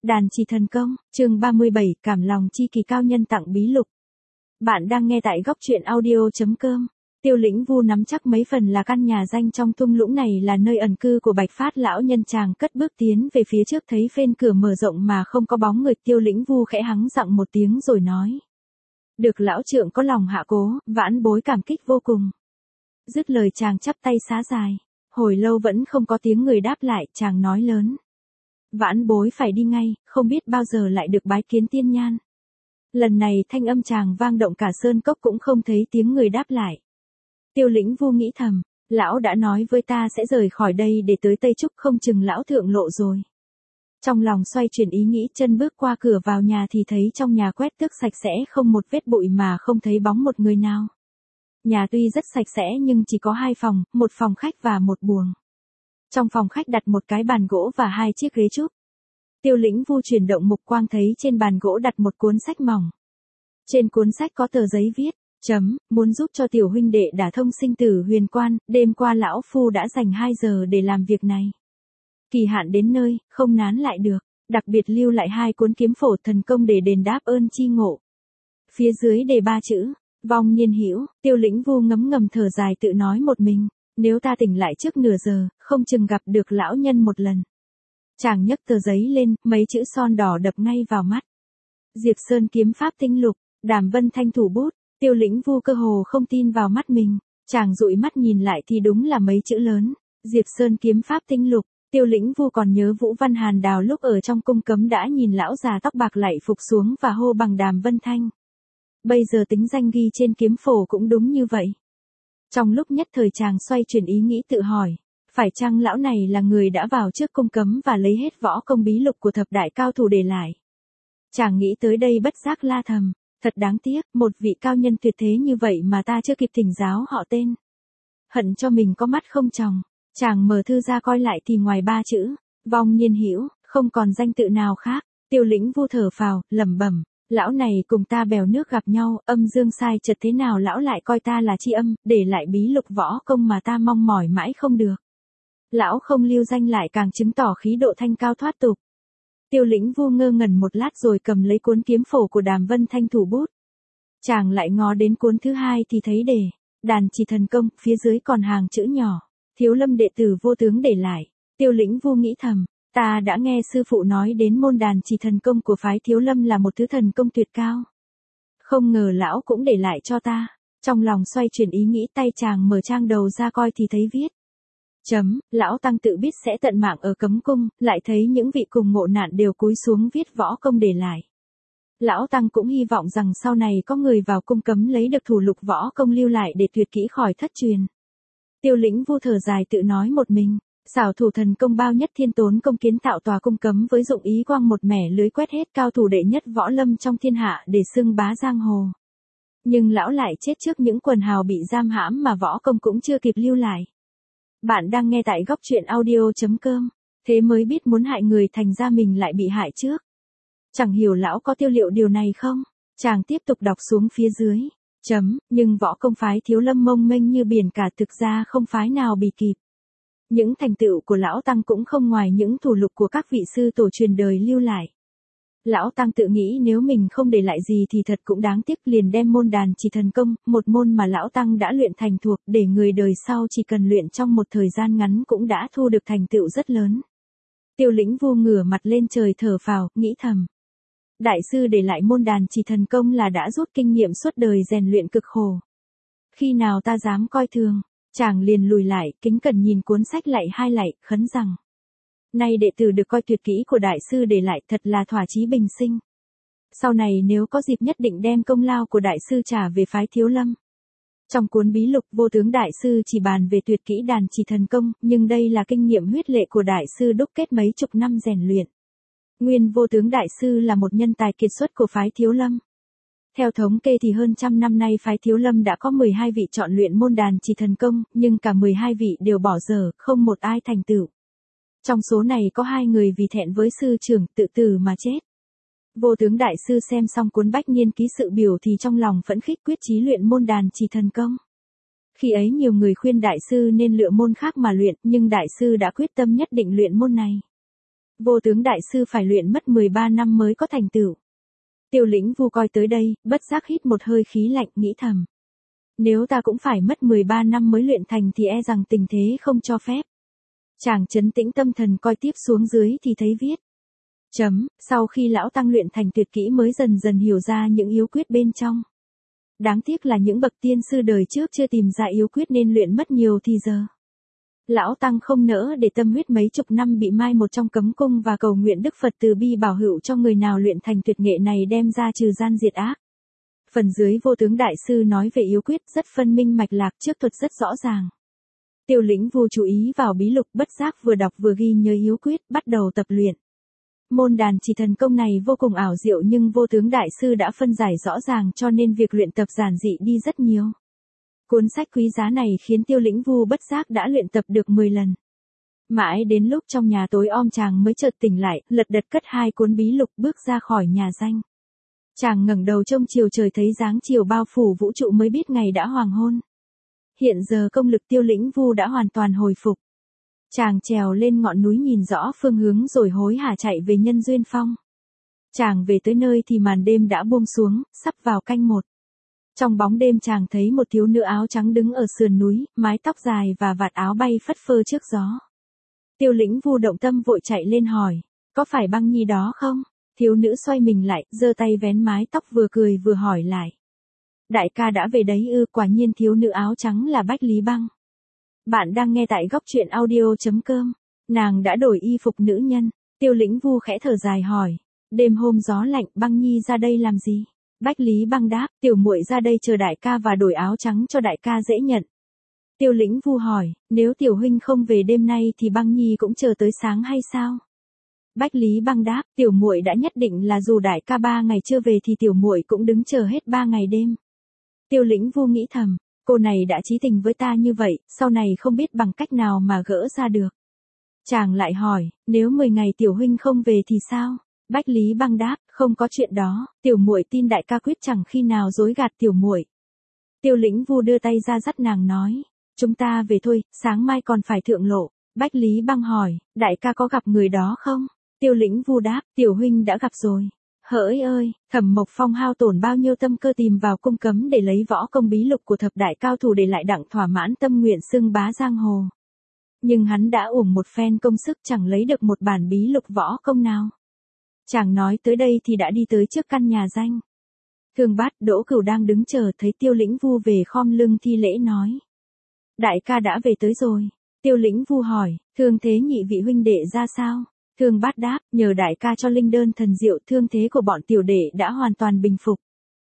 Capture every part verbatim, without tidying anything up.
Đàn trì thần công, chương ba mươi bảy, cảm lòng chi kỳ cao nhân tặng bí lục. Bạn đang nghe tại góc truyện audio.com. Tiêu Lĩnh Vu nắm chắc mấy phần là căn nhà danh trong thung lũng này là nơi ẩn cư của Bạch Phát lão nhân. Chàng cất bước tiến về phía trước, thấy phên cửa mở rộng mà không có bóng người. Tiêu Lĩnh Vu khẽ hắng giọng một tiếng rồi nói: Được lão trượng có lòng hạ cố, vãn bối cảm kích vô cùng. Dứt lời chàng chắp tay xá dài. Hồi lâu vẫn không có tiếng người đáp lại, chàng nói lớn: Vãn bối phải đi ngay, không biết bao giờ lại được bái kiến tiên nhan. Lần này thanh âm chàng vang động cả sơn cốc cũng không thấy tiếng người đáp lại. Tiêu Lĩnh Vu nghĩ thầm, lão đã nói với ta sẽ rời khỏi đây để tới Tây Trúc, không chừng lão thượng lộ rồi. Trong lòng xoay chuyển ý nghĩ, chân bước qua cửa vào nhà thì thấy trong nhà quét tước sạch sẽ, không một vết bụi mà không thấy bóng một người nào. Nhà tuy rất sạch sẽ nhưng chỉ có hai phòng, một phòng khách và một buồng. Trong phòng khách đặt một cái bàn gỗ và hai chiếc ghế trúc. Tiêu Lĩnh Vu chuyển động mục quang thấy trên bàn gỗ đặt một cuốn sách mỏng. Trên cuốn sách có tờ giấy viết: Chấm, muốn giúp cho tiểu huynh đệ đả thông sinh tử huyền quan, đêm qua lão phu đã dành hai giờ để làm việc này. Kỳ hạn đến nơi, không nán lại được, đặc biệt lưu lại hai cuốn kiếm phổ thần công để đền đáp ơn chi ngộ. Phía dưới đề ba chữ: Vong niên hữu. Tiêu Lĩnh Vu ngấm ngầm thở dài tự nói một mình, nếu ta tỉnh lại trước nửa giờ, không chừng gặp được lão nhân một lần. Chàng nhấc tờ giấy lên, mấy chữ son đỏ đập ngay vào mắt. Diệp Sơn kiếm pháp tinh lục, Đàm Vân Thanh thủ bút. Tiêu Lĩnh Vu cơ hồ không tin vào mắt mình, chàng dụi mắt nhìn lại thì đúng là mấy chữ lớn: Diệp Sơn kiếm pháp tinh lục. Tiêu Lĩnh Vu còn nhớ Vũ Văn Hàn Đào lúc ở trong cung cấm đã nhìn lão già tóc bạc lạy phục xuống và hô bằng Đàm Vân Thanh. Bây giờ tính danh ghi trên kiếm phổ cũng đúng như vậy. Trong lúc nhất thời chàng xoay chuyển ý nghĩ tự hỏi, phải chăng lão này là người đã vào trước cung cấm và lấy hết võ công bí lục của thập đại cao thủ để lại. Chàng nghĩ tới đây bất giác la thầm, thật đáng tiếc, một vị cao nhân tuyệt thế như vậy mà ta chưa kịp thỉnh giáo họ tên. Hận cho mình có mắt không tròng. Chàng mở thư ra coi lại thì ngoài ba chữ Vong niên hữu, không còn danh tự nào khác. Tiêu Lĩnh Vu thở phào, lẩm bẩm, lão này cùng ta bèo nước gặp nhau, âm dương sai chật thế nào lão lại coi ta là tri âm, để lại bí lục võ công mà ta mong mỏi mãi không được. Lão không lưu danh lại càng chứng tỏ khí độ thanh cao thoát tục. Tiêu Lĩnh Vu ngơ ngẩn một lát rồi cầm lấy cuốn kiếm phổ của Đàm Vân Thanh thủ bút. Chàng lại ngó đến cuốn thứ hai thì thấy đề Đàn trì thần công, phía dưới còn hàng chữ nhỏ: Thiếu Lâm đệ tử vô tướng để lại. Tiêu Lĩnh Vu nghĩ thầm, ta đã nghe sư phụ nói đến môn đàn trì thần công của phái Thiếu Lâm là một thứ thần công tuyệt cao. Không ngờ lão cũng để lại cho ta. Trong lòng xoay chuyển ý nghĩ, tay chàng mở trang đầu ra coi thì thấy viết: Chấm, lão tăng tự biết sẽ tận mạng ở cấm cung, lại thấy những vị cùng ngộ nạn đều cúi xuống viết võ công để lại. Lão tăng cũng hy vọng rằng sau này có người vào cung cấm lấy được thủ lục võ công lưu lại để tuyệt kỹ khỏi thất truyền. Tiêu Lĩnh Vu thở dài tự nói một mình, xảo thủ thần công bao nhất thiên tốn công kiến tạo tòa cung cấm với dụng ý quang một mẻ lưới quét hết cao thủ đệ nhất võ lâm trong thiên hạ để xưng bá giang hồ. Nhưng lão lại chết trước những quần hào bị giam hãm mà võ công cũng chưa kịp lưu lại. Bạn đang nghe tại góc truyện audio.com. Thế mới biết muốn hại người thành ra mình lại bị hại trước. Chẳng hiểu lão có tiêu liệu điều này không? Chàng tiếp tục đọc xuống phía dưới. Chấm, nhưng võ công phái Thiếu Lâm mông mênh như biển cả, thực ra không phái nào bì kịp. Những thành tựu của lão tăng cũng không ngoài những thủ lục của các vị sư tổ truyền đời lưu lại. Lão tăng tự nghĩ nếu mình không để lại gì thì thật cũng đáng tiếc, liền đem môn đàn trì thần công, một môn mà lão tăng đã luyện thành thuộc, để người đời sau chỉ cần luyện trong một thời gian ngắn cũng đã thu được thành tựu rất lớn. Tiêu Lĩnh Vu ngửa mặt lên trời thở phào, nghĩ thầm, đại sư để lại môn đàn trì thần công là đã rút kinh nghiệm suốt đời rèn luyện cực khổ. Khi nào ta dám coi thường? Chàng liền lùi lại, kính cẩn nhìn cuốn sách lạy hai lạy, khấn rằng: Nay đệ tử được coi tuyệt kỹ của đại sư để lại, thật là thỏa chí bình sinh. Sau này nếu có dịp nhất định đem công lao của đại sư trả về phái Thiếu Lâm. Trong cuốn bí lục vô tướng đại sư chỉ bàn về tuyệt kỹ đàn trì thần công, nhưng đây là kinh nghiệm huyết lệ của đại sư đúc kết mấy chục năm rèn luyện. Nguyên vô tướng đại sư là một nhân tài kiệt xuất của phái Thiếu Lâm. Theo thống kê thì hơn trăm năm nay phái Thiếu Lâm đã có mười hai vị chọn luyện môn đàn trì thần công, nhưng cả mười hai vị đều bỏ dở, không một ai thành tựu. Trong số này có hai người vì thẹn với sư trưởng tự tử mà chết. Vô tướng đại sư xem xong cuốn Bách Niên ký sự biểu thì trong lòng phẫn khích, quyết chí luyện môn đàn trì thần công. Khi ấy nhiều người khuyên đại sư nên lựa môn khác mà luyện, nhưng đại sư đã quyết tâm nhất định luyện môn này. Vô tướng đại sư phải luyện mất mười ba năm mới có thành tựu. Tiêu Lĩnh Vu coi tới đây, bất giác hít một hơi khí lạnh, nghĩ thầm. Nếu ta cũng phải mất mười ba năm mới luyện thành thì e rằng tình thế không cho phép. Chàng trấn tĩnh tâm thần coi tiếp xuống dưới thì thấy viết. Chấm, sau khi lão tăng luyện thành tuyệt kỹ mới dần dần hiểu ra những yếu quyết bên trong. Đáng tiếc là những bậc tiên sư đời trước chưa tìm ra yếu quyết nên luyện mất nhiều thì giờ. Lão tăng không nỡ để tâm huyết mấy chục năm bị mai một trong cấm cung và cầu nguyện Đức Phật từ bi bảo hữu cho người nào luyện thành tuyệt nghệ này đem ra trừ gian diệt ác. Phần dưới vô tướng đại sư nói về yếu quyết rất phân minh mạch lạc, trước thuật rất rõ ràng. Tiêu Lĩnh Vu chú ý vào bí lục, bất giác vừa đọc vừa ghi nhớ yếu quyết, bắt đầu tập luyện. Môn đàn chỉ thần công này vô cùng ảo diệu nhưng vô tướng đại sư đã phân giải rõ ràng cho nên việc luyện tập giản dị đi rất nhiều. Cuốn sách quý giá này khiến Tiêu Lĩnh Vu bất giác đã luyện tập được mười lần. Mãi đến lúc trong nhà tối om chàng mới chợt tỉnh lại, lật đật cất hai cuốn bí lục bước ra khỏi nhà danh. Chàng ngẩng đầu trông chiều trời thấy dáng chiều bao phủ vũ trụ mới biết ngày đã hoàng hôn. Hiện giờ công lực Tiêu Lĩnh Vu đã hoàn toàn hồi phục. Chàng trèo lên ngọn núi nhìn rõ phương hướng rồi hối hả chạy về Nhân Duyên Phong. Chàng về tới nơi thì màn đêm đã buông xuống, sắp vào canh một. Trong bóng đêm chàng thấy một thiếu nữ áo trắng đứng ở sườn núi, mái tóc dài và vạt áo bay phất phơ trước gió. Tiêu Lĩnh Vu động tâm vội chạy lên hỏi, có phải Băng Nhi đó không? Thiếu nữ xoay mình lại, giơ tay vén mái tóc vừa cười vừa hỏi lại. Đại ca đã về đấy ư? Quả nhiên thiếu nữ áo trắng là Bách Lý Băng. Bạn đang nghe tại góc truyện audio chấm com. Nàng đã đổi y phục nữ nhân. Tiêu Lĩnh Vu khẽ thở dài hỏi. Đêm hôm gió lạnh, Băng Nhi ra đây làm gì? Bách Lý Băng đáp, tiểu muội ra đây chờ đại ca và đổi áo trắng cho đại ca dễ nhận. Tiêu Lĩnh Vu hỏi, nếu tiểu huynh không về đêm nay thì Băng Nhi cũng chờ tới sáng hay sao? Bách Lý Băng đáp, tiểu muội đã nhất định là dù đại ca ba ngày chưa về thì tiểu muội cũng đứng chờ hết ba ngày đêm. Tiêu Lĩnh Vu nghĩ thầm, cô này đã chí tình với ta như vậy, sau này không biết bằng cách nào mà gỡ ra được. Chàng lại hỏi, nếu mười ngày tiểu huynh không về thì sao? Bách Lý Băng đáp, không có chuyện đó, tiểu muội tin đại ca quyết chẳng khi nào dối gạt tiểu muội. Tiêu Lĩnh Vu đưa tay ra dắt nàng nói, chúng ta về thôi, sáng mai còn phải thượng lộ. Bách Lý Băng hỏi, đại ca có gặp người đó không? Tiêu Lĩnh Vu đáp, tiểu huynh đã gặp rồi. Hỡi ơi, Thẩm Mộc Phong hao tổn bao nhiêu tâm cơ tìm vào cung cấm để lấy võ công bí lục của thập đại cao thủ để lại đặng thỏa mãn tâm nguyện xưng bá giang hồ. Nhưng hắn đã uổng một phen công sức chẳng lấy được một bản bí lục võ công nào. Chàng nói tới đây thì đã đi tới trước căn nhà danh. Thương Bát, Đỗ Cửu đang đứng chờ thấy Tiêu Lĩnh Vu về khom lưng thi lễ nói. Đại ca đã về tới rồi. Tiêu Lĩnh Vu hỏi, thương thế nhị vị huynh đệ ra sao? Thương Bát đáp, nhờ đại ca cho linh đơn thần diệu thương thế của bọn tiểu đệ đã hoàn toàn bình phục.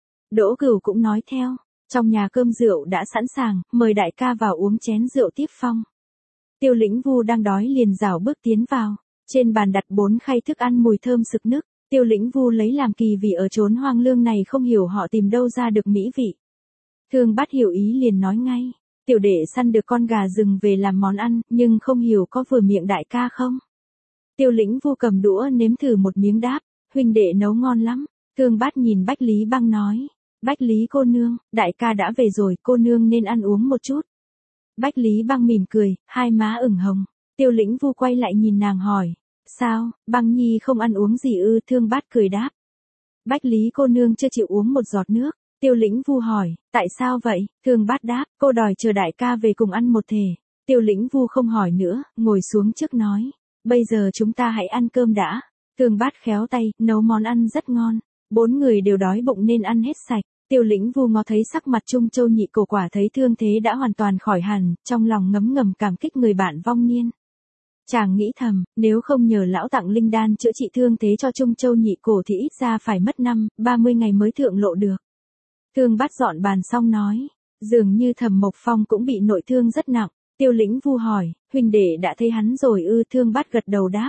Đỗ Cửu cũng nói theo, trong nhà cơm rượu đã sẵn sàng, mời đại ca vào uống chén rượu tiếp phong. Tiêu Lĩnh Vu đang đói liền rảo bước tiến vào, trên bàn đặt bốn khay thức ăn mùi thơm sực nức. Tiêu Lĩnh Vu lấy làm kỳ vì ở chốn hoang lương này không hiểu họ tìm đâu ra được mỹ vị. Thương Bát hiểu ý liền nói ngay, tiểu đệ săn được con gà rừng về làm món ăn, nhưng không hiểu có vừa miệng đại ca không? Tiêu Lĩnh Vu cầm đũa nếm thử một miếng đáp, huynh đệ nấu ngon lắm. Thương Bát nhìn Bách Lý Băng nói, Bách Lý cô nương, đại ca đã về rồi, cô nương nên ăn uống một chút. Bách Lý Băng mỉm cười, hai má ửng hồng. Tiêu Lĩnh Vu quay lại nhìn nàng hỏi, sao, Băng Nhi không ăn uống gì ư? Thương Bát cười đáp, Bách Lý cô nương chưa chịu uống một giọt nước. Tiêu Lĩnh Vu hỏi, tại sao vậy? Thương Bát đáp, cô đòi chờ đại ca về cùng ăn một thể. Tiêu Lĩnh Vu không hỏi nữa, ngồi xuống trước nói, bây giờ chúng ta hãy ăn cơm đã. Thương Bát khéo tay, nấu món ăn rất ngon. Bốn người đều đói bụng nên ăn hết sạch. Tiêu Lĩnh Vu ngó thấy sắc mặt Trung Châu Nhị Cổ quả thấy thương thế đã hoàn toàn khỏi hẳn, trong lòng ngấm ngầm cảm kích người bạn vong niên. Chàng nghĩ thầm, nếu không nhờ lão tặng linh đan chữa trị thương thế cho Trung Châu Nhị Cổ thì ít ra phải mất năm, ba mươi ngày mới thượng lộ được. Thương Bát dọn bàn xong nói, dường như Thẩm Mộc Phong cũng bị nội thương rất nặng. Tiêu Lĩnh Vu hỏi, huynh đệ đã thấy hắn rồi ư? Thương Bát gật đầu đáp.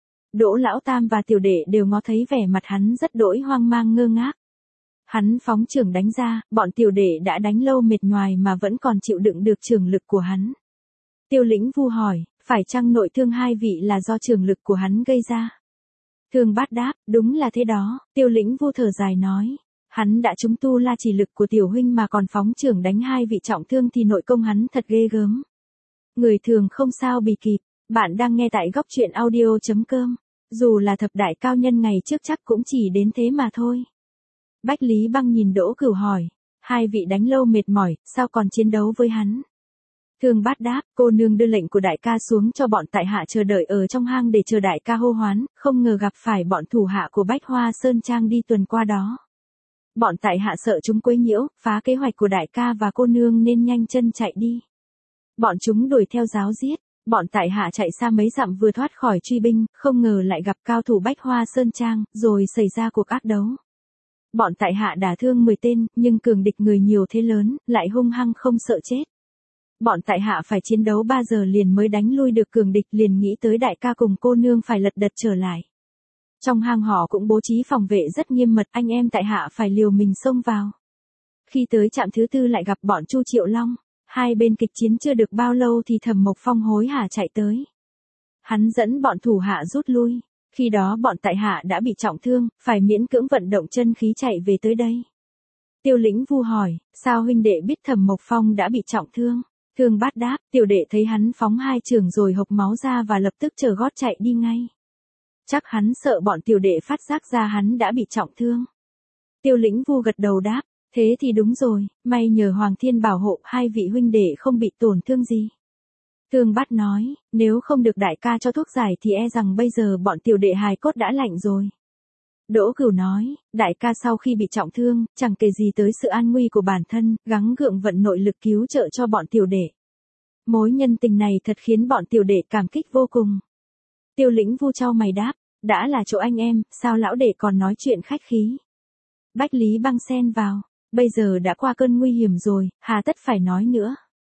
Đỗ Lão Tam và tiểu đệ đều ngó thấy vẻ mặt hắn rất đỗi hoang mang ngơ ngác. Hắn phóng chưởng đánh ra, bọn tiểu đệ đã đánh lâu mệt nhoài mà vẫn còn chịu đựng được chưởng lực của hắn. Tiêu Lĩnh Vu hỏi, phải chăng nội thương hai vị là do chưởng lực của hắn gây ra? Thương Bát đáp, đúng là thế đó. Tiêu Lĩnh Vu thở dài nói, hắn đã trúng tu la chỉ lực của tiểu huynh mà còn phóng chưởng đánh hai vị trọng thương thì nội công hắn thật ghê gớm. Người thường không sao bị kịp. Bạn đang nghe tại góc truyện audio chấm com. Dù là thập đại cao nhân ngày trước chắc cũng chỉ đến thế mà thôi. Bách Lý Băng nhìn Đỗ Cửu hỏi, hai vị đánh lâu mệt mỏi, sao còn chiến đấu với hắn? Thương Bát đáp, cô nương đưa lệnh của đại ca xuống cho bọn tại hạ chờ đợi ở trong hang để chờ đại ca hô hoán, không ngờ gặp phải bọn thủ hạ của Bách Hoa Sơn Trang đi tuần qua đó. Bọn tại hạ sợ chúng quấy nhiễu, phá kế hoạch của đại ca và cô nương nên nhanh chân chạy đi. Bọn chúng đuổi theo giáo giết, bọn tại hạ chạy xa mấy dặm vừa thoát khỏi truy binh, không ngờ lại gặp cao thủ Bách Hoa Sơn Trang, rồi xảy ra cuộc ác đấu. Bọn tại hạ đả thương mười tên, nhưng cường địch người nhiều thế lớn, lại hung hăng không sợ chết. Bọn tại hạ phải chiến đấu ba giờ liền mới đánh lui được cường địch, liền nghĩ tới đại ca cùng cô nương phải lật đật trở lại. Trong hang họ cũng bố trí phòng vệ rất nghiêm mật, anh em tại hạ phải liều mình xông vào. Khi tới trạm thứ tư lại gặp bọn Chu Triệu Long, hai bên kịch chiến chưa được bao lâu thì Thẩm Mộc Phong hối hả chạy tới. Hắn dẫn bọn thủ hạ rút lui, khi đó bọn tại hạ đã bị trọng thương, phải miễn cưỡng vận động chân khí chạy về tới đây. Tiêu Lĩnh Vu hỏi, sao huynh đệ biết Thẩm Mộc Phong đã bị trọng thương? Thương Bát đáp, tiểu đệ thấy hắn phóng hai chưởng rồi hộc máu ra và lập tức trở gót chạy đi ngay. Chắc hắn sợ bọn tiểu đệ phát giác ra hắn đã bị trọng thương. Tiêu Lĩnh Vu gật đầu đáp, thế thì đúng rồi, may nhờ Hoàng Thiên bảo hộ hai vị huynh đệ không bị tổn thương gì. Thương Bát nói, nếu không được đại ca cho thuốc giải thì e rằng bây giờ bọn tiểu đệ hài cốt đã lạnh rồi. Đỗ Cửu nói, đại ca sau khi bị trọng thương, chẳng kể gì tới sự an nguy của bản thân, gắng gượng vận nội lực cứu trợ cho bọn tiểu đệ. Mối nhân tình này thật khiến bọn tiểu đệ cảm kích vô cùng. Tiêu Lĩnh Vu chau mày đáp, đã là chỗ anh em, sao lão đệ còn nói chuyện khách khí? Bách Lý Băng xen vào, bây giờ đã qua cơn nguy hiểm rồi, hà tất phải nói nữa.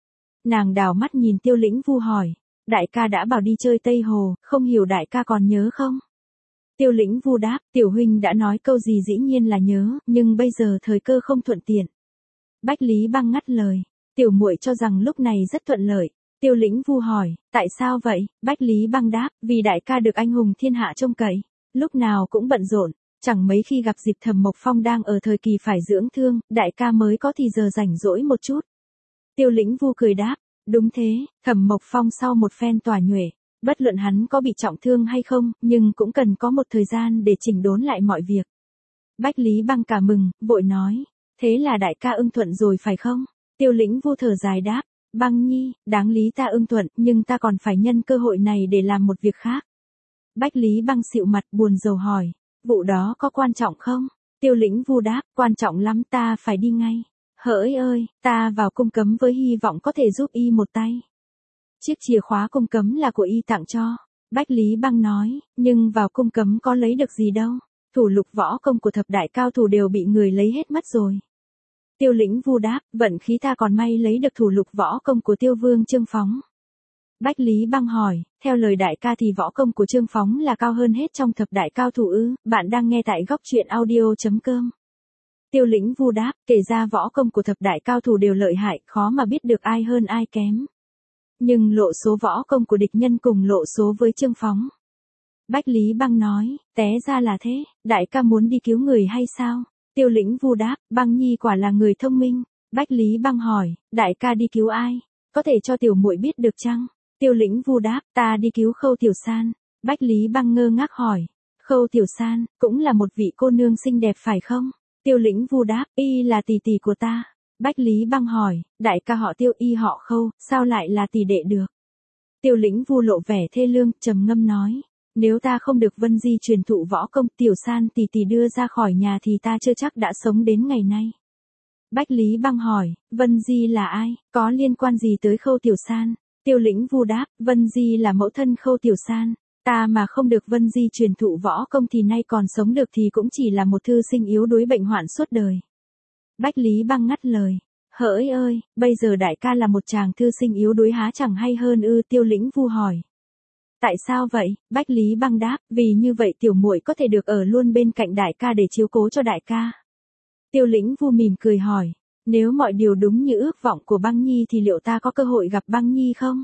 Nàng đào mắt nhìn Tiêu Lĩnh Vu hỏi, đại ca đã bảo đi chơi Tây Hồ, không hiểu đại ca còn nhớ không? Tiêu Lĩnh Vu đáp, tiểu huynh đã nói câu gì dĩ nhiên là nhớ, nhưng bây giờ thời cơ không thuận tiện. Bách Lý Băng ngắt lời, tiểu muội cho rằng lúc này rất thuận lợi. Tiêu Lĩnh Vu hỏi, tại sao vậy? Bách Lý Băng đáp, vì đại ca được anh hùng thiên hạ trông cậy, lúc nào cũng bận rộn, chẳng mấy khi gặp dịp Thẩm Mộc Phong đang ở thời kỳ phải dưỡng thương, đại ca mới có thì giờ rảnh rỗi một chút. Tiêu Lĩnh Vu cười đáp, đúng thế, Thẩm Mộc Phong sau một phen tỏa nhuệ, bất luận hắn có bị trọng thương hay không, nhưng cũng cần có một thời gian để chỉnh đốn lại mọi việc. Bách Lý Băng cả mừng, vội nói, thế là đại ca ưng thuận rồi phải không? Tiêu Lĩnh Vu thở dài đáp, Băng nhi, đáng lý ta ưng thuận, nhưng ta còn phải nhân cơ hội này để làm một việc khác. Bách Lý Băng xịu mặt buồn rầu hỏi, vụ đó có quan trọng không? Tiêu Lĩnh Vu đáp, quan trọng lắm, ta phải đi ngay. Hỡi ơi, ta vào cung cấm với hy vọng có thể giúp y một tay. Chiếc chìa khóa cung cấm là của y tặng cho. Bách Lý Băng nói, nhưng vào cung cấm có lấy được gì đâu. Thủ lục võ công của thập đại cao thủ đều bị người lấy hết mất rồi. Tiêu Lĩnh Vu đáp, vận khí ta còn may lấy được thủ lục võ công của Tiêu Vương Trương Phóng. Bách Lý Băng hỏi, theo lời đại ca thì võ công của Trương Phóng là cao hơn hết trong thập đại cao thủ ư? Bạn đang nghe tại góc truyện audio chấm com. Tiêu Lĩnh Vu đáp, kể ra võ công của thập đại cao thủ đều lợi hại, khó mà biết được ai hơn ai kém. Nhưng lộ số võ công của địch nhân cùng lộ số với Trương Phóng. Bách Lý Băng nói, té ra là thế, đại ca muốn đi cứu người hay sao? Tiêu Lĩnh Vu đáp, Băng nhi quả là người thông minh. Bách Lý Băng hỏi, đại ca đi cứu ai? Có thể cho tiểu muội biết được chăng? Tiêu Lĩnh Vu đáp, ta đi cứu Khâu Tiểu San. Bách Lý Băng ngơ ngác hỏi, Khâu Tiểu San, cũng là một vị cô nương xinh đẹp phải không? Tiêu Lĩnh Vu đáp, y là tỷ tỷ của ta. Bách Lý Băng hỏi, đại ca họ Tiêu y họ Khâu, sao lại là tỷ đệ được? Tiêu Lĩnh Vu lộ vẻ thê lương, trầm ngâm nói, nếu ta không được Vân Di truyền thụ võ công Tiểu San tỷ tỷ đưa ra khỏi nhà thì ta chưa chắc đã sống đến ngày nay. Bách Lý Băng hỏi, Vân Di là ai, có liên quan gì tới Khâu Tiểu San? Tiêu Lĩnh Vu đáp, Vân Di là mẫu thân Khâu Tiểu San. Ta mà không được Vân Di truyền thụ võ công thì nay còn sống được thì cũng chỉ là một thư sinh yếu đuối bệnh hoạn suốt đời. Bách Lý Băng ngắt lời, hỡi ơi, bây giờ đại ca là một chàng thư sinh yếu đuối há chẳng hay hơn ư? Tiêu Lĩnh Vu hỏi. Tại sao vậy? Bách Lý Băng đáp, vì như vậy tiểu muội có thể được ở luôn bên cạnh đại ca để chiếu cố cho đại ca. Tiêu Lĩnh Vu mỉm cười hỏi, nếu mọi điều đúng như ước vọng của Băng nhi thì liệu ta có cơ hội gặp Băng nhi không?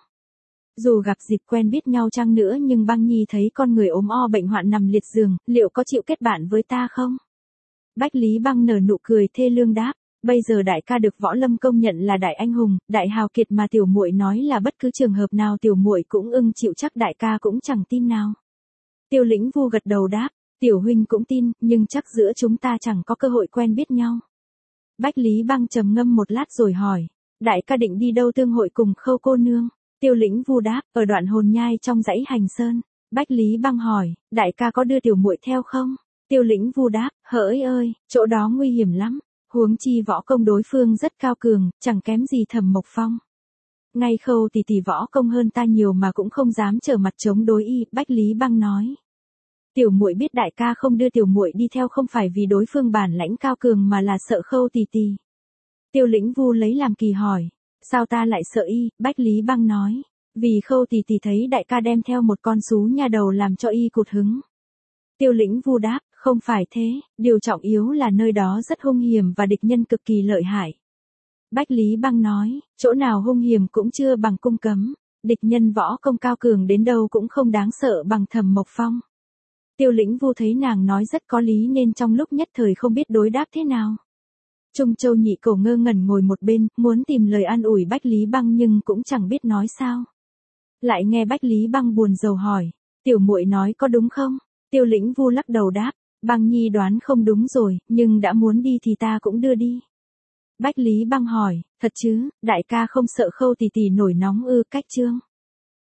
Dù gặp dịp quen biết nhau chăng nữa nhưng Băng nhi thấy con người ốm o bệnh hoạn nằm liệt giường, liệu có chịu kết bạn với ta không? Bách Lý Băng nở nụ cười thê lương đáp, bây giờ đại ca được võ lâm công nhận là đại anh hùng, đại hào kiệt mà tiểu muội nói là bất cứ trường hợp nào tiểu muội cũng ưng chịu chắc đại ca cũng chẳng tin nào. Tiêu Lĩnh Vu gật đầu đáp, tiểu huynh cũng tin, nhưng chắc giữa chúng ta chẳng có cơ hội quen biết nhau. Bách Lý Băng trầm ngâm một lát rồi hỏi, đại ca định đi đâu tương hội cùng Khâu cô nương? Tiêu Lĩnh Vu đáp, ở đoạn hồn nhai trong dãy Hành Sơn. Bách Lý Băng hỏi, đại ca có đưa tiểu muội theo không? Tiêu Lĩnh Vu đáp, hỡi ơi, chỗ đó nguy hiểm lắm, huống chi võ công đối phương rất cao cường, chẳng kém gì Thẩm Mộc Phong. Ngay Khâu tỷ tỷ võ công hơn ta nhiều mà cũng không dám trở mặt chống đối y, Bách Lý Băng nói. Tiểu muội biết đại ca không đưa tiểu muội đi theo không phải vì đối phương bản lãnh cao cường mà là sợ Khâu tỷ tỷ. Tiêu Lĩnh Vu lấy làm kỳ hỏi, sao ta lại sợ y? Bách Lý Băng nói, vì Khâu tỷ tỷ thấy đại ca đem theo một con sú nha đầu làm cho y cụt hứng. Tiêu Lĩnh Vu đáp, không phải thế, điều trọng yếu là nơi đó rất hung hiểm và địch nhân cực kỳ lợi hại. Bách Lý Băng nói, chỗ nào hung hiểm cũng chưa bằng Cung Cấm, địch nhân võ công cao cường đến đâu cũng không đáng sợ bằng Thẩm Mộc Phong. Tiêu Lĩnh Vu thấy nàng nói rất có lý nên trong lúc nhất thời không biết đối đáp thế nào. Trung Châu Nhị Cẩu ngơ ngẩn ngồi một bên, muốn tìm lời an ủi Bách Lý Băng nhưng cũng chẳng biết nói sao. Lại nghe Bách Lý Băng buồn rầu hỏi, tiểu muội nói có đúng không? Tiêu Lĩnh Vu lắc đầu đáp, Băng nhi đoán không đúng rồi, nhưng đã muốn đi thì ta cũng đưa đi. Bách Lý Băng hỏi, thật chứ, đại ca không sợ Khâu tỷ tỷ nổi nóng ư? Cách chương